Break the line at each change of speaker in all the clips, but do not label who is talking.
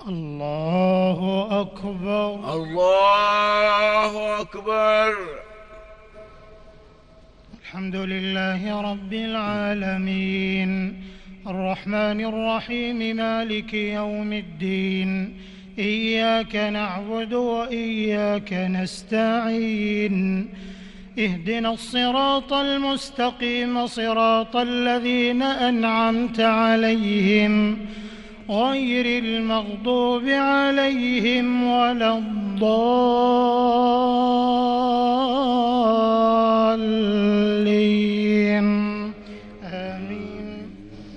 الله أكبر.
الله أكبر.
الحمد لله رب العالمين الرحمن الرحيم مالك يوم الدين إياك نعبد وإياك نستعين اهدنا الصراط المستقيم صراط الذين أنعمت عليهم غير المغضوب عليهم ولا الضالين آمين.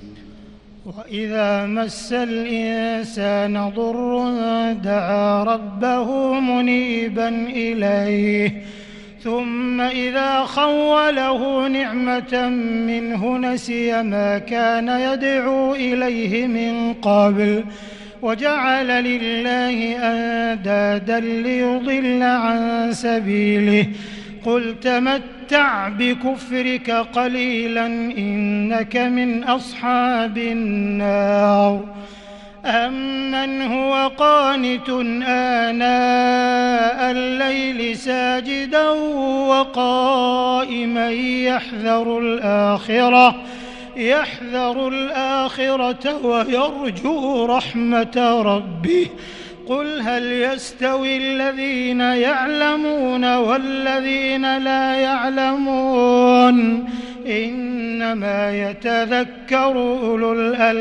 وإذا مس الإنسان ضر دعا ربه منيبا إليه ثم إذا خوله نعمة منه نسي ما كان يدعو إليه من قبل وجعل لله أندادا ليضل عن سبيله قل تمتع بكفرك قليلا إنك من أصحاب النار. أمن هو قانت آناء الليل ساجدا وقائما يحذر الآخرة ويرجو رحمة ربه قل هل يستوي الذين يعلمون والذين لا يعلمون إنما يتذكر أولو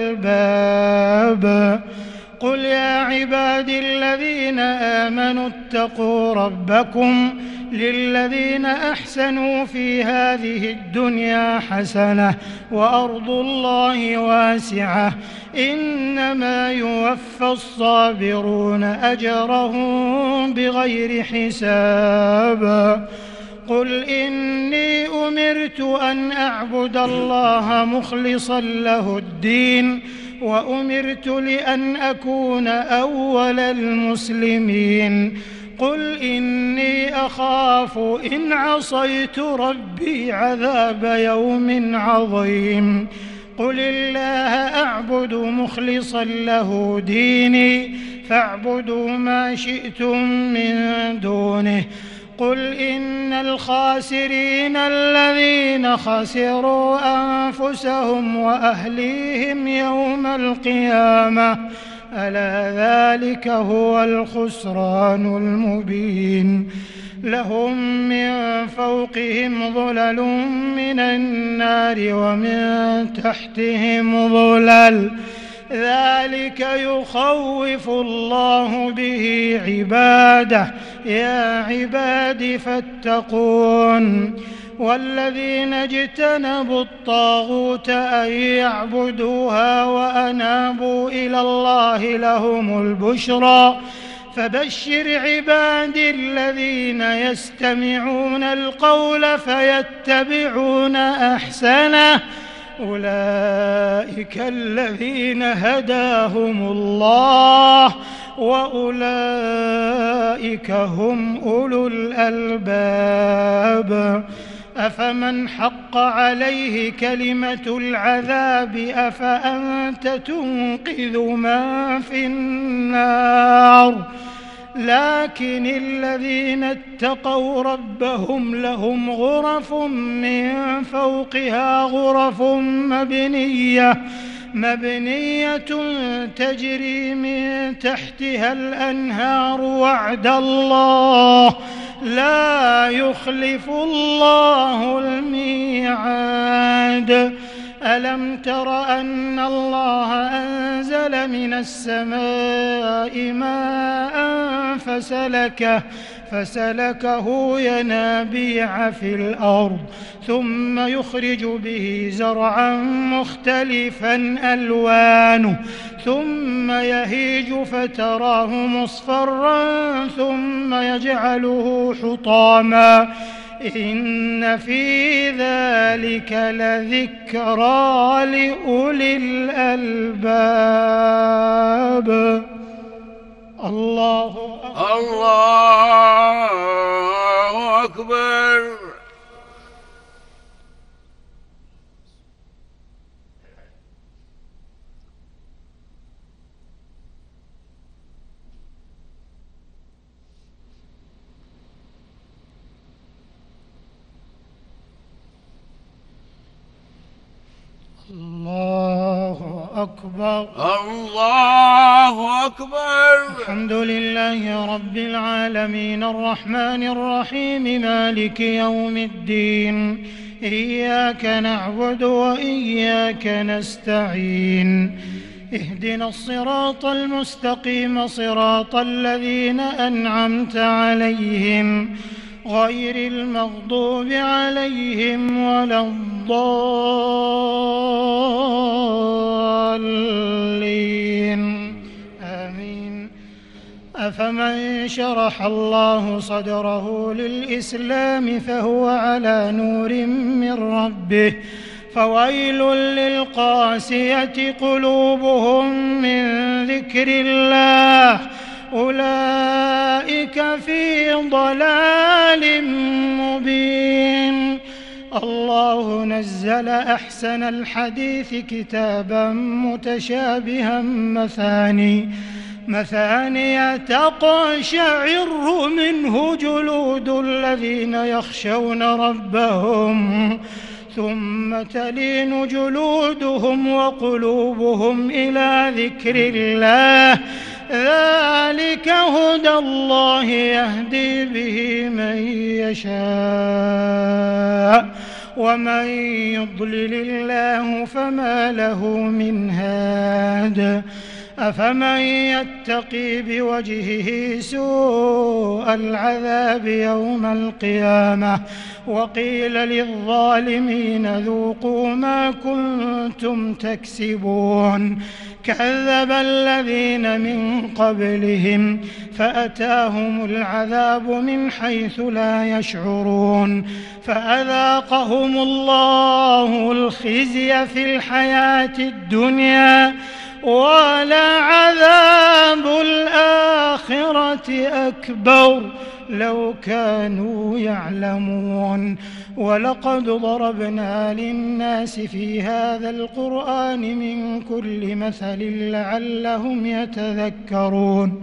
الألباب. قل يا عبادي الذين آمنوا اتقوا ربكم للذين أحسنوا في هذه الدنيا حسنة وأرض الله واسعة إنما يوفى الصابرون أجرهم بغير حساب. قل إني أمرت أن أعبد الله مخلصا له الدين وأمرت لأن أكون أول المسلمين. قل إني أخاف إن عصيت ربي عذاب يوم عظيم. قل الله أعبد مخلصا له ديني فاعبدوا ما شئتم من دونه. قل إن الخاسرين الذين خسروا أنفسهم وأهليهم يوم القيامة ألا ذلك هو الخسران المبين. لهم من فوقهم ظلل من النار ومن تحتهم ظلل ذلك يخوف الله به عباده يا عباد فاتقون. والذين اجتنبوا الطاغوت أن يعبدوها وأنابوا إلى الله لهم البشرى فبشر عبادي الذين يستمعون القول فيتبعون أحسنه أولئك الذين هداهم الله وأولئك هم أولو الألباب. أفمن حق عليه كلمة العذاب أفأنت تنقذ من في النار. لكن الذين اتقوا ربهم لهم غرف من فوقها غرف مبنية تجري من تحتها الأنهار وعد الله لا يخلف الله الميعاد. ألم تر أن الله أنزل من السماء ماء فسلكه ينابيع في الأرض ثم يخرج به زرعا مختلفا ألوانه ثم يهيج فتراه مصفرا ثم يجعله حطاما إن في ذلك لذكرى لأولي الألباب. الله
أكبر.
الله أكبر.
الله أكبر.
الحمد لله رب العالمين الرحمن الرحيم مالك يوم الدين إياك نعبد وإياك نستعين اهدنا الصراط المستقيم صراط الذين أنعمت عليهم غير المغضوب عليهم ولا الضالين آمين. أفمن شرح الله صدره للإسلام فهو على نور من ربه فويل للقاسية قلوبهم من ذكر الله أولئك في ضلال مبين. الله نزل أحسن الحديث كتابا متشابها مثانية تقشعر منه جلود الذين يخشون ربهم ثم تلين جلودهم وقلوبهم إلى ذكر الله ذلك هدى الله يهدي به من يشاء ومن يضلل الله فما له من هاد. أفمن يتقي بوجهه سوء العذاب يوم القيامة وقيل للظالمين ذوقوا ما كنتم تكسبون كذب الذين من قبلهم فأتاهم العذاب من حيث لا يشعرون فأذاقهم الله الخزي في الحياة الدنيا ولعذاب الآخرة أكبر لو كانوا يعلمون. ولقد ضربنا للناس في هذا القرآن من كل مثل لعلهم يتذكرون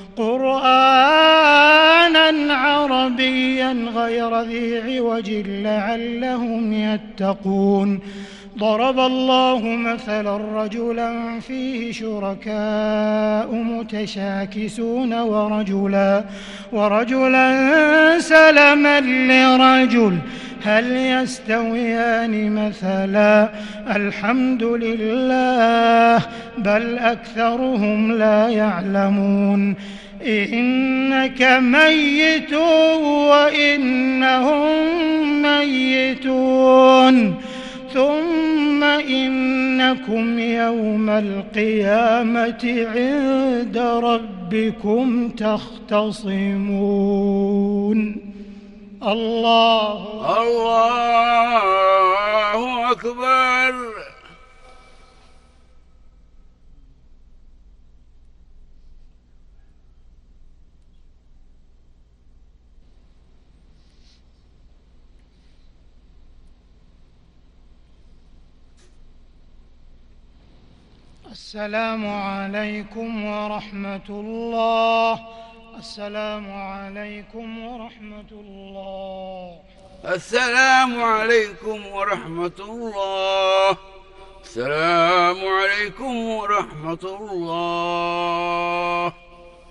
قرآنا عربيا غير ذي عوج لعلهم يتقون. ضرب الله مثلا رجلا فيه شركاء متشاكسون ورجلا سلما لرجل هل يستويان مثلا الحمد لله بل أكثرهم لا يعلمون. إنك ميت وإنهم ميتون ثم إنكم يوم القيامة عند ربكم تختصمون. الله
أكبر.
السلام عليكم ورحمة الله. السلام عليكم ورحمة الله.
السلام عليكم ورحمة الله. السلام عليكم ورحمة الله.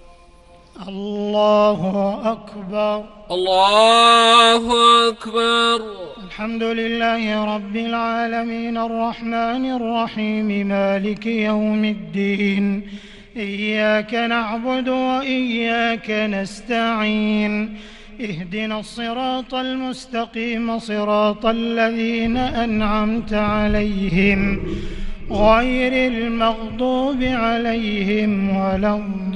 الله أكبر.
الله أكبر.
الحمد لله رب العالمين الرحمن الرحيم مالك يوم الدين إياك نعبد وإياك نستعين اهدنا الصراط المستقيم صراط الذين أنعمت عليهم غير المغضوب عليهم ولا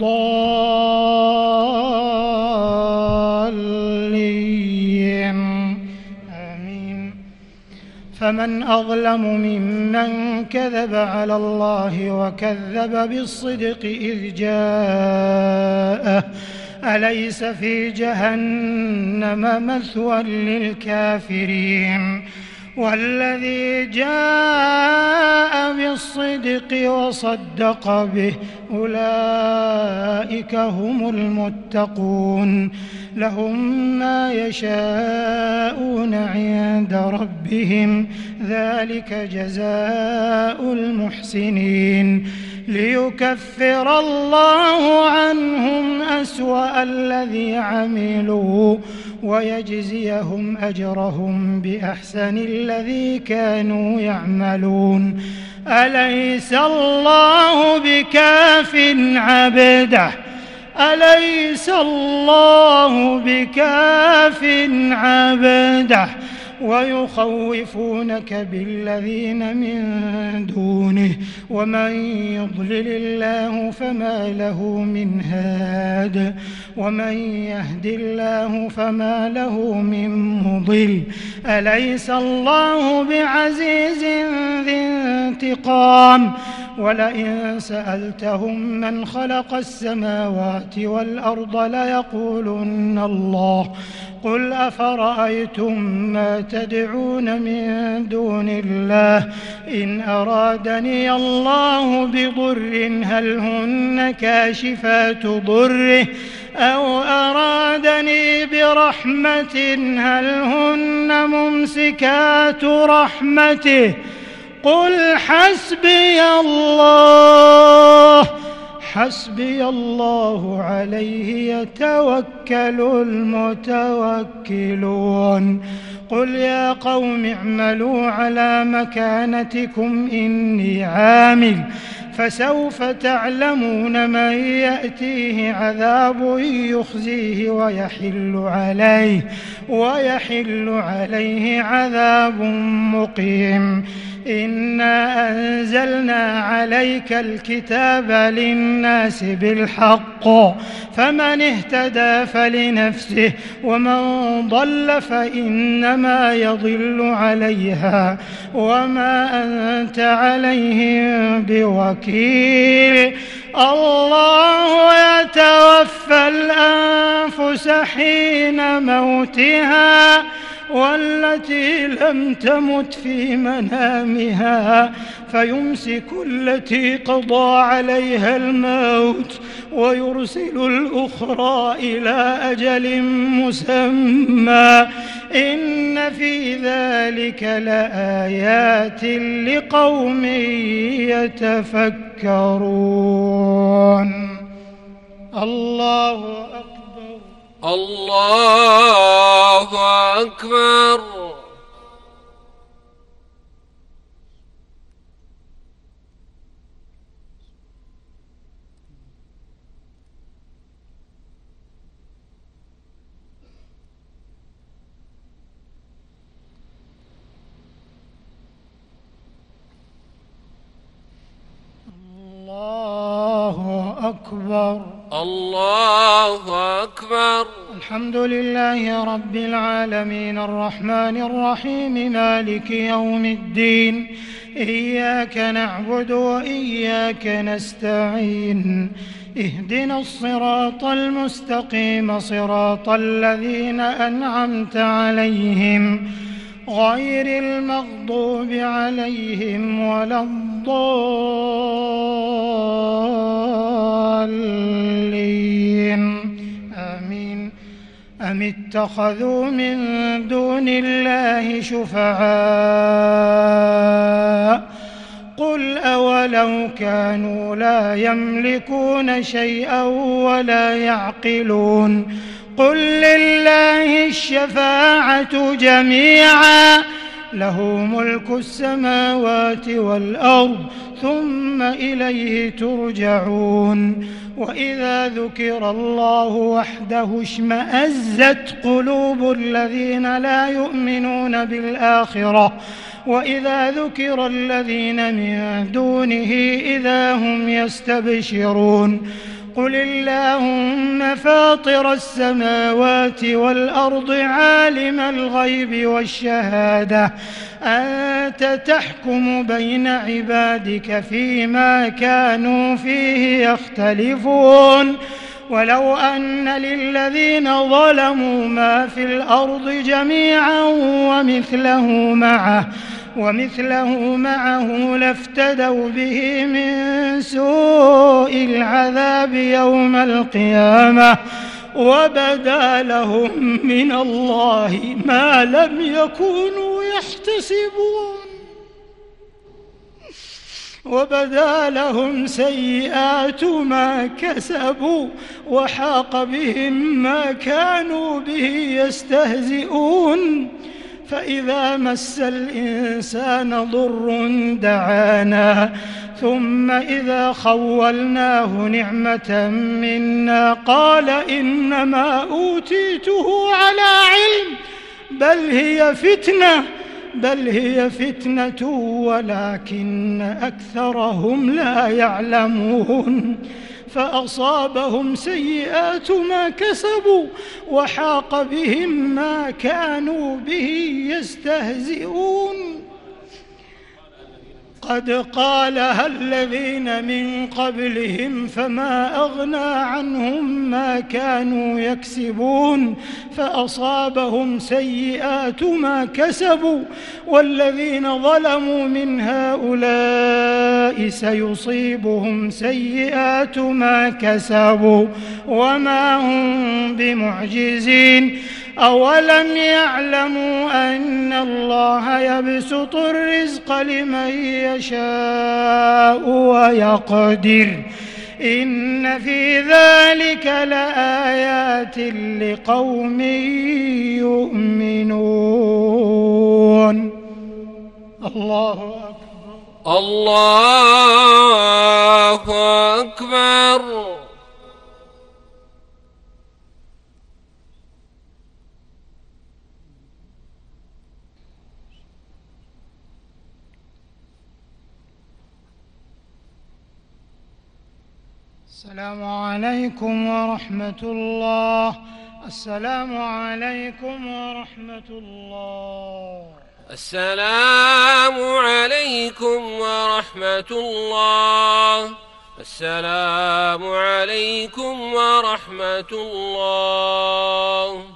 الضالين آمين. فمن أظلم ممن كذب على الله وكذب بالصدق إذ جاءه أليس في جهنم مثوى للكافرين والذي جاء بالصدق وصدق به أولئك هم المتقون لهم ما يشاءون عند ربهم ذلك جزاء المحسنين ليكفر الله عنهم أسوأ الذي عملوا ويجزيهم أجرهم بأحسن الذي كانوا يعملون أليس الله بكاف عبده أليس الله بكاف عبده ويخوفونك بالذين من دونه ومن يضلل الله فما له من هاد ومن يهد الله فما له من مضل أليس الله بعزيز ذي انتقام ولئن سألتهم من خلق السماوات والأرض ليقولن الله قل أفرأيتم ما تدعون من دون الله إن أرادني الله بضر هل هن كاشفات ضره أو أرادني برحمة هل هن ممسكات رحمته قل حسبي الله عليه يتوكل المتوكلون قل يا قوم اعملوا على مكانتكم إني عامل فسوف تعلمون من يأتيه عذاب يخزيه ويحل عليه عذاب مقيم إنا أنزلنا عليك الكتاب للناس بالحق فمن اهتدى فلنفسه ومن ضل فإنما يضل عليها وما أنت عليهم بوكيل الله يتوفى الأنفس حين موتها والتي لم تمت في منامها فيمسك التي قضى عليها الموت ويرسل الأخرى إلى أجل مسمى إن في ذلك لآيات لقوم يتفكرون الله أكبر
الله أكبر
الله أكبر
الله أكبر
الحمد لله رب العالمين الرحمن الرحيم مالك يوم الدين إياك نعبد وإياك نستعين اهدنا الصراط المستقيم صراط الذين أنعمت عليهم غير المغضوب عليهم ولا الضالين آمين أم اتخذوا من دون الله شفعاء قل أولو كانوا لا يملكون شيئا ولا يعقلون قل لله الشفاعة جميعا له ملك السماوات والأرض ثم إليه ترجعون وإذا ذكر الله وحده اشمأزت قلوب الذين لا يؤمنون بالآخرة وإذا ذكر الذين من دونه إذا هم يستبشرون قل اللهم فاطر السماوات والأرض عالم الغيب والشهادة أنت تحكم بين عبادك فيما كانوا فيه يختلفون ولو أن للذين ظلموا ما في الأرض جميعا ومثله معه لافتدوا به من سوء العذاب يوم القيامة وبدا لهم من الله ما لم يكونوا يحتسبون وبدا لهم سيئات ما كسبوا وحاق بهم ما كانوا به يستهزئون فإذا مس الإنسان ضر دعانا ثم إذا خولناه نعمة منا قال إنما أوتيته على علم بل هي فتنة ولكن أكثرهم لا يعلمون فأصابهم سيئات ما كسبوا وحاق بهم ما كانوا به يستهزئون قد قالها الذين من قبلهم فما أغنى عنهم ما كانوا يكسبون فأصابهم سيئات ما كسبوا والذين ظلموا من هؤلاء سيصيبهم سيئات ما كسبوا وما هم بمعجزين أولم يعلموا أن الله يبسط الرزق لمن يشاء ويقدر إن في ذلك لآيات لقوم يؤمنون. الله أكبر
الله أكبر.
السلام عليكم ورحمة الله. السلام عليكم ورحمة الله.
السلام عليكم ورحمة الله. السلام عليكم ورحمة الله.